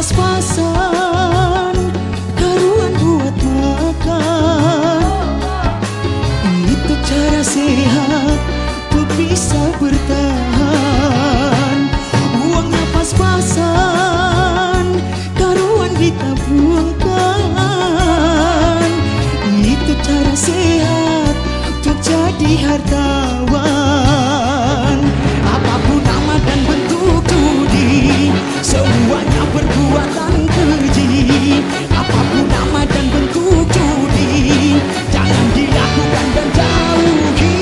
pas-pasan karuan buat makan. Itu cara sehat tuh bisa bertahan. Uangnya pas-pasan karuan ditabungkan. Itu cara sehat tuh jadi hartawan. Apapun nama dan bentuk judi, semuanya perbuatan keji. Apapun nama dan bentuk judi, jangan dilakukan dan jauhi.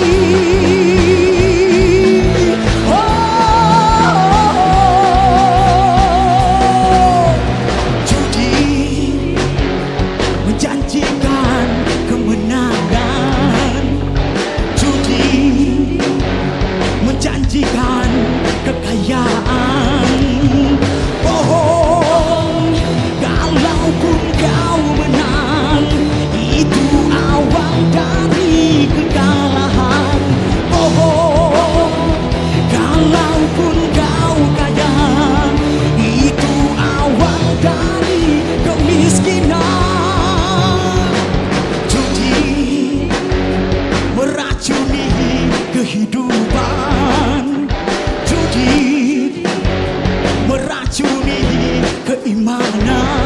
Judi menjanjikan kemenangan. Judi menjanjikan kekayaan. Bohong, kalaupun kau menang, itu awal dari kekalahan. Bohong, kalaupun kau kaya, itu awal dari kemiskinan. Judi meracuni kehidupan. Judi meracuni keimanan.